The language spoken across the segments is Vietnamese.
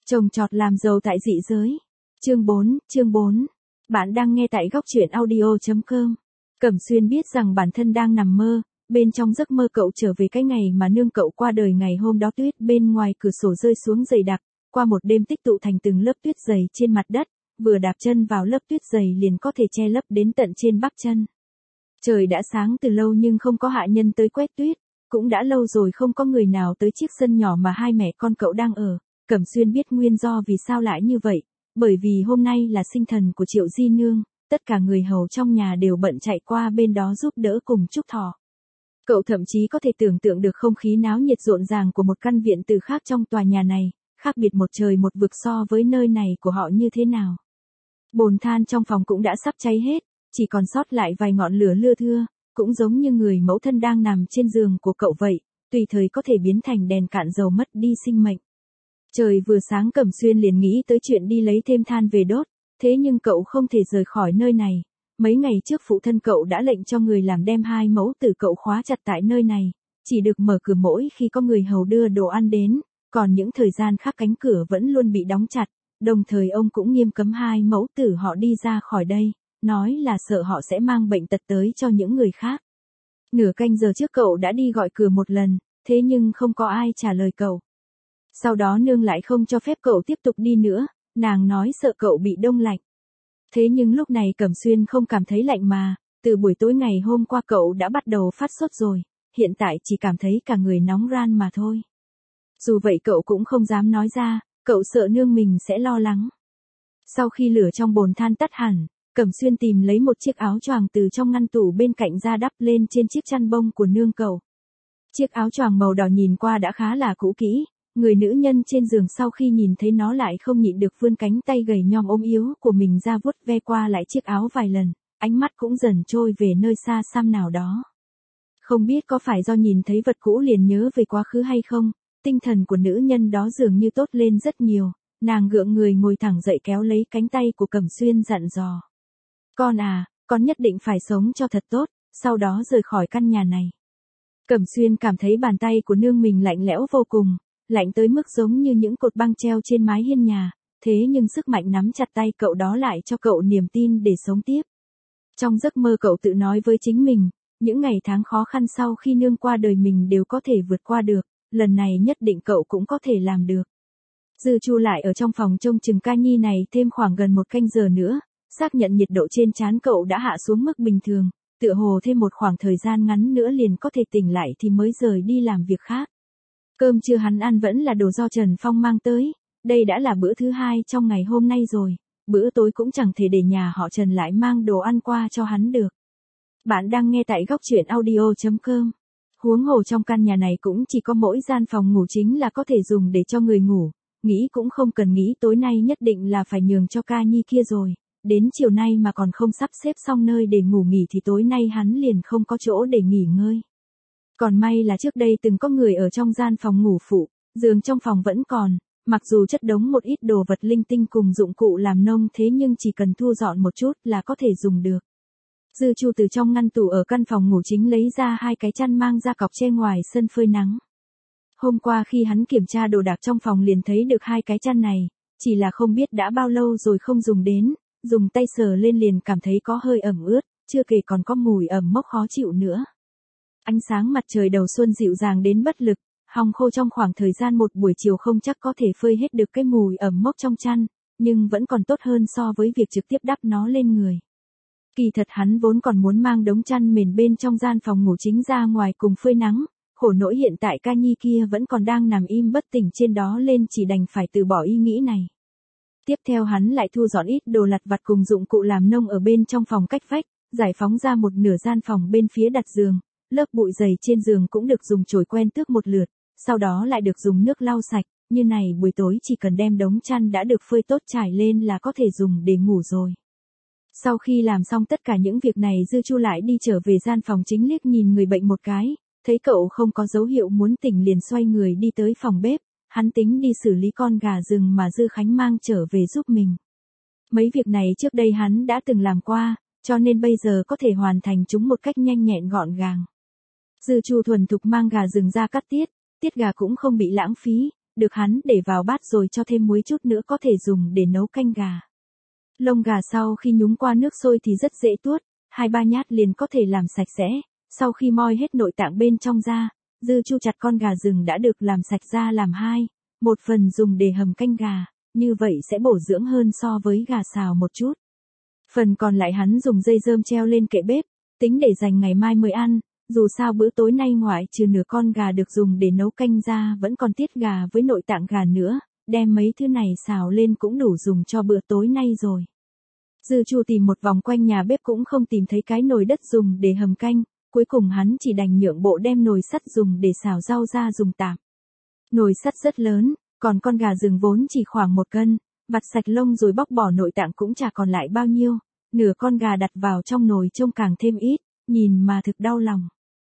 Trồng trọt làm giàu tại dị giới. Chương 4. Bạn đang nghe tại góc truyện audio.com. Cẩm Xuyên biết rằng bản thân đang nằm mơ, bên trong giấc mơ cậu trở về cái ngày mà nương cậu qua đời. Ngày hôm đó tuyết bên ngoài cửa sổ rơi xuống dày đặc, qua một đêm tích tụ thành từng lớp tuyết dày trên mặt đất, vừa đạp chân vào lớp tuyết dày liền có thể che lấp đến tận trên bắp chân. Trời đã sáng từ lâu nhưng không có hạ nhân tới quét tuyết, cũng đã lâu rồi không có người nào tới chiếc sân nhỏ mà hai mẹ con cậu đang ở. Cẩm Xuyên biết nguyên do vì sao lại như vậy, bởi vì hôm nay là sinh thần của Triệu Di Nương, tất cả người hầu trong nhà đều bận chạy qua bên đó giúp đỡ cùng chúc thọ. Cậu thậm chí có thể tưởng tượng được không khí náo nhiệt rộn ràng của một căn viện từ khác trong tòa nhà này, khác biệt một trời một vực so với nơi này của họ như thế nào. Bồn than trong phòng cũng đã sắp cháy hết, chỉ còn sót lại vài ngọn lửa lưa thưa, cũng giống như người mẫu thân đang nằm trên giường của cậu vậy, tùy thời có thể biến thành đèn cạn dầu mất đi sinh mệnh. Trời vừa sáng Cẩm Xuyên liền nghĩ tới chuyện đi lấy thêm than về đốt, thế nhưng cậu không thể rời khỏi nơi này. Mấy ngày trước phụ thân cậu đã lệnh cho người làm đem hai mẫu tử cậu khóa chặt tại nơi này, chỉ được mở cửa mỗi khi có người hầu đưa đồ ăn đến, còn những thời gian khác cánh cửa vẫn luôn bị đóng chặt, đồng thời ông cũng nghiêm cấm hai mẫu tử họ đi ra khỏi đây, nói là sợ họ sẽ mang bệnh tật tới cho những người khác. Nửa canh giờ trước cậu đã đi gọi cửa một lần, thế nhưng không có ai trả lời cậu. Sau đó nương lại không cho phép cậu tiếp tục đi nữa, nàng nói sợ cậu bị đông lạnh. Thế nhưng lúc này Cẩm Xuyên không cảm thấy lạnh mà, từ buổi tối ngày hôm qua cậu đã bắt đầu phát sốt rồi, hiện tại chỉ cảm thấy cả người nóng ran mà thôi. Dù vậy cậu cũng không dám nói ra, cậu sợ nương mình sẽ lo lắng. Sau khi lửa trong bồn than tắt hẳn, Cẩm Xuyên tìm lấy một chiếc áo choàng từ trong ngăn tủ bên cạnh ra đắp lên trên chiếc chăn bông của nương cậu. Chiếc áo choàng màu đỏ nhìn qua đã khá là cũ kỹ, người nữ nhân trên giường sau khi nhìn thấy nó lại không nhịn được vươn cánh tay gầy nhom ốm yếu của mình ra vuốt ve qua lại chiếc áo vài lần, ánh mắt cũng dần trôi về nơi xa xăm nào đó. Không biết có phải do nhìn thấy vật cũ liền nhớ về quá khứ hay không, tinh thần của nữ nhân đó dường như tốt lên rất nhiều, nàng gượng người ngồi thẳng dậy kéo lấy cánh tay của Cẩm Xuyên dặn dò. Con à, con nhất định phải sống cho thật tốt, sau đó rời khỏi căn nhà này. Cẩm Xuyên cảm thấy bàn tay của nương mình lạnh lẽo vô cùng, lạnh tới mức giống như những cột băng treo trên mái hiên nhà, thế nhưng sức mạnh nắm chặt tay cậu đó lại cho cậu niềm tin để sống tiếp. Trong giấc mơ cậu tự nói với chính mình, những ngày tháng khó khăn sau khi nương qua đời mình đều có thể vượt qua được, lần này nhất định cậu cũng có thể làm được. Dư Chu lại ở trong phòng trông chừng ca nhi này thêm khoảng gần một canh giờ nữa, xác nhận nhiệt độ trên trán cậu đã hạ xuống mức bình thường, tựa hồ thêm một khoảng thời gian ngắn nữa liền có thể tỉnh lại thì mới rời đi làm việc khác. Cơm trưa hắn ăn vẫn là đồ do Trần Phong mang tới, đây đã là bữa thứ hai trong ngày hôm nay rồi, bữa tối cũng chẳng thể để nhà họ Trần lại mang đồ ăn qua cho hắn được. Bạn đang nghe tại góc truyện audio.com. Huống hồ trong căn nhà này cũng chỉ có mỗi gian phòng ngủ chính là có thể dùng để cho người ngủ, nghĩ cũng không cần nghĩ tối nay nhất định là phải nhường cho ca nhi kia rồi, đến chiều nay mà còn không sắp xếp xong nơi để ngủ nghỉ thì tối nay hắn liền không có chỗ để nghỉ ngơi. Còn may là trước đây từng có người ở trong gian phòng ngủ phụ, giường trong phòng vẫn còn, mặc dù chất đống một ít đồ vật linh tinh cùng dụng cụ làm nông thế nhưng chỉ cần thu dọn một chút là có thể dùng được. Dư Chu từ trong ngăn tủ ở căn phòng ngủ chính lấy ra hai cái chăn mang ra cọc che ngoài sân phơi nắng. Hôm qua khi hắn kiểm tra đồ đạc trong phòng liền thấy được hai cái chăn này, chỉ là không biết đã bao lâu rồi không dùng đến, dùng tay sờ lên liền cảm thấy có hơi ẩm ướt, chưa kể còn có mùi ẩm mốc khó chịu nữa. Ánh sáng mặt trời đầu xuân dịu dàng đến bất lực, hong khô trong khoảng thời gian một buổi chiều không chắc có thể phơi hết được cái mùi ẩm mốc trong chăn, nhưng vẫn còn tốt hơn so với việc trực tiếp đắp nó lên người. Kỳ thật hắn vốn còn muốn mang đống chăn mền bên trong gian phòng ngủ chính ra ngoài cùng phơi nắng, khổ nỗi hiện tại ca nhi kia vẫn còn đang nằm im bất tỉnh trên đó lên chỉ đành phải từ bỏ ý nghĩ này. Tiếp theo hắn lại thu dọn ít đồ lặt vặt cùng dụng cụ làm nông ở bên trong phòng cách vách, giải phóng ra một nửa gian phòng bên phía đặt giường. Lớp bụi dày trên giường cũng được dùng chổi quen tước một lượt, sau đó lại được dùng nước lau sạch, như này buổi tối chỉ cần đem đống chăn đã được phơi tốt trải lên là có thể dùng để ngủ rồi. Sau khi làm xong tất cả những việc này Dư Chu lại đi trở về gian phòng chính liếc nhìn người bệnh một cái, thấy cậu không có dấu hiệu muốn tỉnh liền xoay người đi tới phòng bếp, hắn tính đi xử lý con gà rừng mà Dư Khánh mang trở về giúp mình. Mấy việc này trước đây hắn đã từng làm qua, cho nên bây giờ có thể hoàn thành chúng một cách nhanh nhẹn gọn gàng. Dư Chu thuần thục mang gà rừng ra cắt tiết gà cũng không bị lãng phí, được hắn để vào bát rồi cho thêm muối chút nữa có thể dùng để nấu canh gà. Lông gà sau khi nhúng qua nước sôi thì rất dễ tuốt, 2-3 nhát liền có thể làm sạch sẽ. Sau khi moi hết nội tạng bên trong ra, Dư Chu chặt con gà rừng đã được làm sạch ra làm hai, một phần dùng để hầm canh gà, như vậy sẽ bổ dưỡng hơn so với gà xào một chút. Phần còn lại hắn dùng dây rơm treo lên kệ bếp, tính để dành ngày mai mới ăn, dù sao bữa tối nay ngoại trừ nửa con gà được dùng để nấu canh ra vẫn còn tiết gà với nội tạng gà nữa, đem mấy thứ này xào lên cũng đủ dùng cho bữa tối nay rồi. Dư Chu tìm một vòng quanh nhà bếp cũng không tìm thấy cái nồi đất dùng để hầm canh, cuối cùng hắn chỉ đành nhượng bộ đem nồi sắt dùng để xào rau ra dùng tạm. Nồi sắt rất lớn, còn con gà rừng vốn chỉ khoảng 1 cân, vặt sạch lông rồi bóc bỏ nội tạng cũng chả còn lại bao nhiêu, nửa con gà đặt vào trong nồi trông càng thêm ít, nhìn mà thực đau lòng.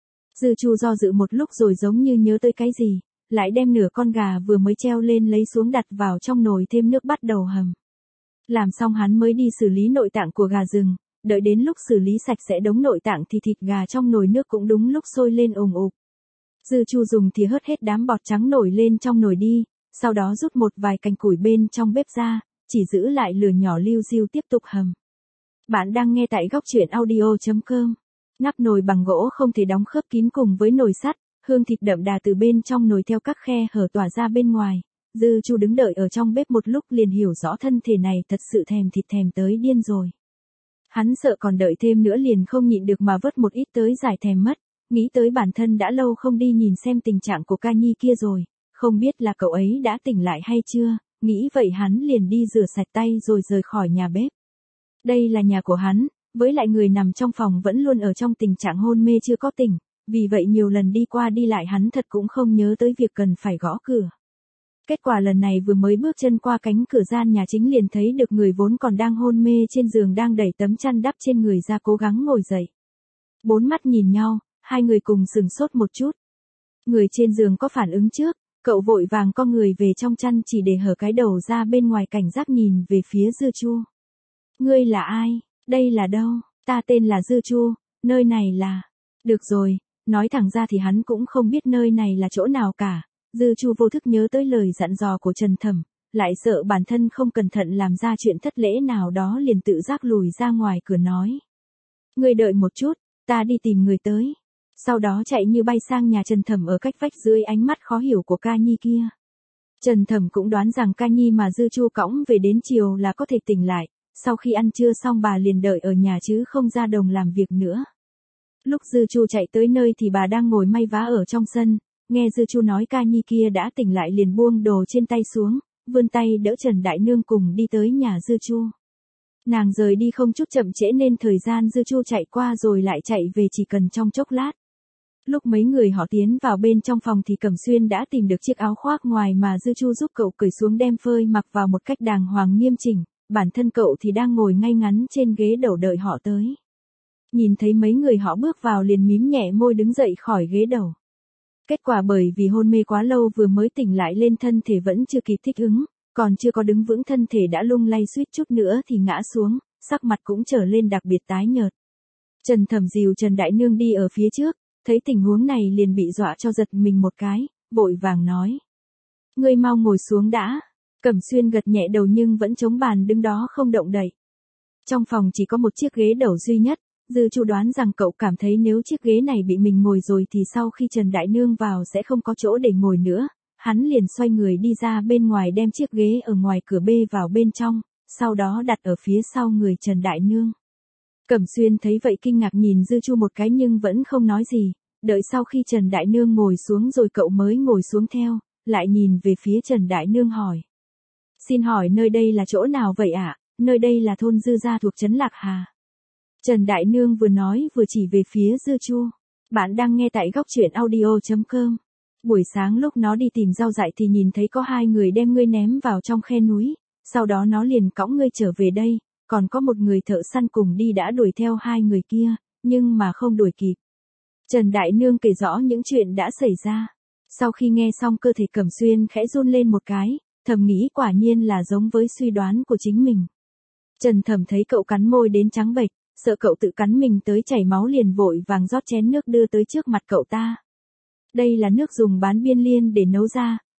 Dư Chu do dự một lúc rồi giống như nhớ tới cái gì, lại đem nửa con gà vừa mới treo lên lấy xuống đặt vào trong nồi thêm nước bắt đầu hầm. Làm xong hắn mới đi xử lý nội tạng của gà rừng, đợi đến lúc xử lý sạch sẽ đống nội tạng thì thịt gà trong nồi nước cũng đúng lúc sôi lên ùng ục. Dư Chu dùng thìa hớt hết đám bọt trắng nổi lên trong nồi đi, sau đó rút một vài cành củi bên trong bếp ra, chỉ giữ lại lửa nhỏ liu riu tiếp tục hầm. Bạn đang nghe tại góc truyện audio.com. Nắp nồi bằng gỗ không thể đóng khớp kín cùng với nồi sắt, hương thịt đậm đà từ bên trong nồi theo các khe hở tỏa ra bên ngoài. Dư Chu đứng đợi ở trong bếp một lúc liền hiểu rõ thân thể này thật sự thèm thịt thèm tới điên rồi. Hắn sợ còn đợi thêm nữa liền không nhịn được mà vớt một ít tới giải thèm mất, nghĩ tới bản thân đã lâu không đi nhìn xem tình trạng của ca nhi kia rồi, không biết là cậu ấy đã tỉnh lại hay chưa, nghĩ vậy hắn liền đi rửa sạch tay rồi rời khỏi nhà bếp. Đây là nhà của hắn, với lại người nằm trong phòng vẫn luôn ở trong tình trạng hôn mê chưa có tỉnh, vì vậy nhiều lần đi qua đi lại hắn thật cũng không nhớ tới việc cần phải gõ cửa. Kết quả lần này vừa mới bước chân qua cánh cửa gian nhà chính liền thấy được người vốn còn đang hôn mê trên giường đang đẩy tấm chăn đắp trên người ra cố gắng ngồi dậy. Bốn mắt nhìn nhau, hai người cùng sửng sốt một chút. Người trên giường có phản ứng trước, cậu vội vàng co người về trong chăn chỉ để hở cái đầu ra bên ngoài cảnh giác nhìn về phía Dư Chu. Ngươi là ai? Đây là đâu? Ta tên là Dư Chu, nơi này là... Được rồi, nói thẳng ra thì hắn cũng không biết nơi này là chỗ nào cả. Dư Chu vô thức nhớ tới lời dặn dò của Trần Thẩm, lại sợ bản thân không cẩn thận làm ra chuyện thất lễ nào đó liền tự giác lùi ra ngoài cửa nói. Ngươi đợi một chút, ta đi tìm người tới. Sau đó chạy như bay sang nhà Trần Thẩm ở cách vách dưới ánh mắt khó hiểu của ca nhi kia. Trần Thẩm cũng đoán rằng ca nhi mà Dư Chu cõng về đến chiều là có thể tỉnh lại, sau khi ăn trưa xong bà liền đợi ở nhà chứ không ra đồng làm việc nữa. Lúc Dư Chu chạy tới nơi thì bà đang ngồi may vá ở trong sân. Nghe Dư Chu nói ca nhi kia đã tỉnh lại liền buông đồ trên tay xuống, vươn tay đỡ Trần Đại Nương cùng đi tới nhà Dư Chu. Nàng rời đi không chút chậm trễ nên thời gian Dư Chu chạy qua rồi lại chạy về chỉ cần trong chốc lát. Lúc mấy người họ tiến vào bên trong phòng thì Cẩm Xuyên đã tìm được chiếc áo khoác ngoài mà Dư Chu giúp cậu cởi xuống đem phơi mặc vào một cách đàng hoàng nghiêm chỉnh, bản thân cậu thì đang ngồi ngay ngắn trên ghế đầu đợi họ tới. Nhìn thấy mấy người họ bước vào liền mím nhẹ môi đứng dậy khỏi ghế đầu. Kết quả bởi vì hôn mê quá lâu vừa mới tỉnh lại lên thân thể vẫn chưa kịp thích ứng, còn chưa có đứng vững thân thể đã lung lay suýt chút nữa thì ngã xuống, sắc mặt cũng trở lên đặc biệt tái nhợt. Trần Thẩm dìu Trần Đại Nương đi ở phía trước, thấy tình huống này liền bị dọa cho giật mình một cái, vội vàng nói. Ngươi mau ngồi xuống đã. Cẩm Xuyên gật nhẹ đầu nhưng vẫn chống bàn đứng đó không động đậy. Trong phòng chỉ có một chiếc ghế đầu duy nhất. Dư Chu đoán rằng cậu cảm thấy nếu chiếc ghế này bị mình ngồi rồi thì sau khi Trần Đại Nương vào sẽ không có chỗ để ngồi nữa, hắn liền xoay người đi ra bên ngoài đem chiếc ghế ở ngoài cửa bê vào bên trong, sau đó đặt ở phía sau người Trần Đại Nương. Cẩm Xuyên thấy vậy kinh ngạc nhìn Dư Chu một cái nhưng vẫn không nói gì, đợi sau khi Trần Đại Nương ngồi xuống rồi cậu mới ngồi xuống theo, lại nhìn về phía Trần Đại Nương hỏi. Xin hỏi nơi đây là chỗ nào vậy ạ? Nơi đây là thôn Dư Gia thuộc trấn Lạc Hà. Trần Đại Nương vừa nói vừa chỉ về phía Dư Chu. Bạn đang nghe tại góc truyện audio.com. Buổi sáng lúc nó đi tìm rau dại thì nhìn thấy có hai người đem ngươi ném vào trong khe núi, sau đó nó liền cõng ngươi trở về đây, còn có một người thợ săn cùng đi đã đuổi theo hai người kia, nhưng mà không đuổi kịp. Trần Đại Nương kể rõ những chuyện đã xảy ra. Sau khi nghe xong cơ thể Cẩm Xuyên khẽ run lên một cái, thầm nghĩ quả nhiên là giống với suy đoán của chính mình. Trần Thẩm thấy cậu cắn môi đến trắng bệch, sợ cậu tự cắn mình tới chảy máu liền vội vàng rót chén nước đưa tới trước mặt cậu ta. Đây là nước dùng bán biên liên để nấu ra,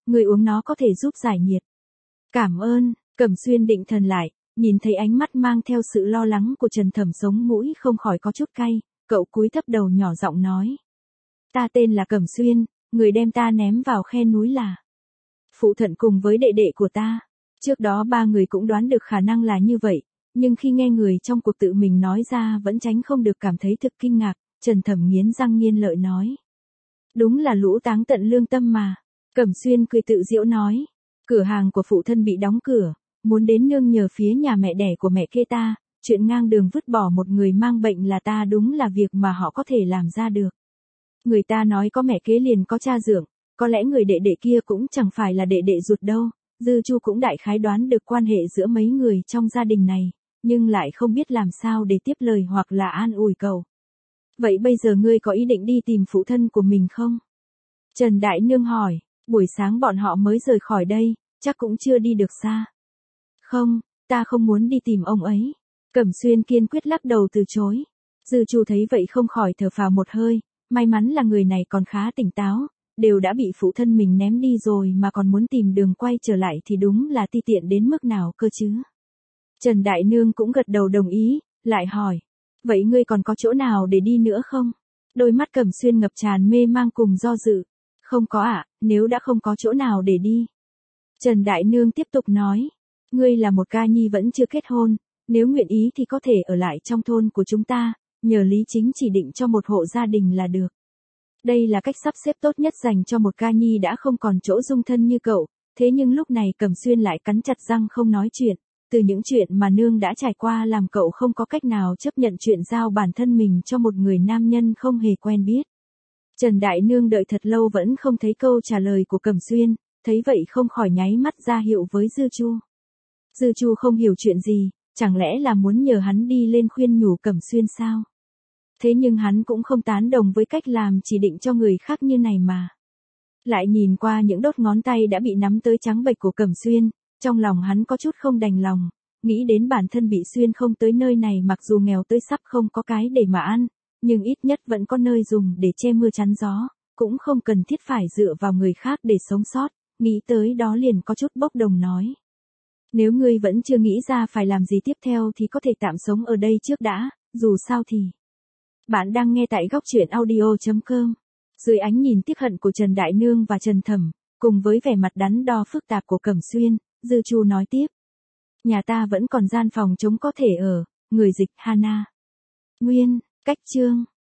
người uống nó có thể giúp giải nhiệt. Cảm ơn, Cẩm Xuyên định thần lại, nhìn thấy ánh mắt mang theo sự lo lắng của Trần Thẩm sống mũi không khỏi có chút cay, cậu cúi thấp đầu nhỏ giọng nói. Ta tên là Cẩm Xuyên, người đem ta ném vào khe núi là phụ thân cùng với đệ đệ của ta. Trước đó ba người cũng đoán được khả năng là như vậy, nhưng khi nghe người trong cuộc tự mình nói ra vẫn tránh không được cảm thấy thực kinh ngạc, Trần Thẩm nghiến răng nghiến lợi nói. Đúng là lũ táng tận lương tâm mà. Cẩm Xuyên cười tự giễu nói. Cửa hàng của phụ thân bị đóng cửa, muốn đến nương nhờ phía nhà mẹ đẻ của mẹ kê ta, chuyện ngang đường vứt bỏ một người mang bệnh là ta đúng là việc mà họ có thể làm ra được. Người ta nói có mẹ kế liền có cha dưỡng, có lẽ người đệ đệ kia cũng chẳng phải là đệ đệ ruột đâu. Dư Chu cũng đại khái đoán được quan hệ giữa mấy người trong gia đình này, nhưng lại không biết làm sao để tiếp lời hoặc là an ủi cậu. Vậy bây giờ ngươi có ý định đi tìm phụ thân của mình không? Trần Đại Nương hỏi, buổi sáng bọn họ mới rời khỏi đây, chắc cũng chưa đi được xa. Không, ta không muốn đi tìm ông ấy. Cẩm Xuyên kiên quyết lắc đầu từ chối. Dư Chu thấy vậy không khỏi thở phào một hơi, may mắn là người này còn khá tỉnh táo, đều đã bị phụ thân mình ném đi rồi mà còn muốn tìm đường quay trở lại thì đúng là ti tiện đến mức nào cơ chứ. Trần Đại Nương cũng gật đầu đồng ý, lại hỏi, vậy ngươi còn có chỗ nào để đi nữa không? Đôi mắt Cẩm Xuyên ngập tràn mê mang cùng do dự. Không có ạ, nếu đã không có chỗ nào để đi. Trần Đại Nương tiếp tục nói, ngươi là một ca nhi vẫn chưa kết hôn, nếu nguyện ý thì có thể ở lại trong thôn của chúng ta, nhờ Lý Chính chỉ định cho một hộ gia đình là được. Đây là cách sắp xếp tốt nhất dành cho một ca nhi đã không còn chỗ dung thân như cậu, thế nhưng lúc này Cẩm Xuyên lại cắn chặt răng không nói chuyện, từ những chuyện mà nương đã trải qua làm cậu không có cách nào chấp nhận chuyện giao bản thân mình cho một người nam nhân không hề quen biết. Trần Đại Nương đợi thật lâu vẫn không thấy câu trả lời của Cẩm Xuyên, thấy vậy không khỏi nháy mắt ra hiệu với Dư Chu. Dư Chu không hiểu chuyện gì, chẳng lẽ là muốn nhờ hắn đi lên khuyên nhủ Cẩm Xuyên sao? Thế nhưng hắn cũng không tán đồng với cách làm chỉ định cho người khác như này mà. Lại nhìn qua những đốt ngón tay đã bị nắm tới trắng bệch của Cẩm Xuyên, trong lòng hắn có chút không đành lòng, nghĩ đến bản thân bị xuyên không tới nơi này mặc dù nghèo tới sắp không có cái để mà ăn, nhưng ít nhất vẫn có nơi dùng để che mưa chắn gió, cũng không cần thiết phải dựa vào người khác để sống sót, nghĩ tới đó liền có chút bốc đồng nói. Nếu ngươi vẫn chưa nghĩ ra phải làm gì tiếp theo thì có thể tạm sống ở đây trước đã, dù sao thì. Bạn đang nghe tại góc truyện audio.com. Dưới ánh nhìn tiếc hận của Trần Đại Nương và Trần Thẩm, cùng với vẻ mặt đắn đo phức tạp của Cẩm Xuyên, Dư Chu nói tiếp. Nhà ta vẫn còn gian phòng trống có thể ở, người dịch Hana. Nguyên, cách chương.